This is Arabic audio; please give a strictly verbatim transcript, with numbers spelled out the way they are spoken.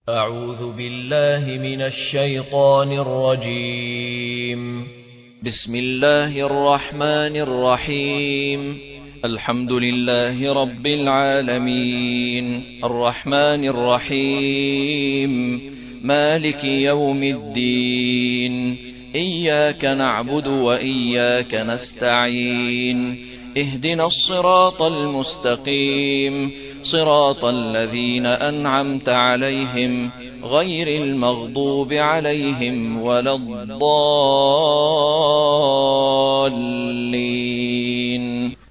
أعوذ بالله من الشيطان الرجيم. بسم الله الرحمن الرحيم. الحمد لله رب العالمين، الرحمن الرحيم، مالك يوم الدين. إياك نعبد وإياك نستعين. اهدنا الصراط المستقيم، صراط الذين أنعمت عليهم غير المغضوب عليهم ولا الضالين.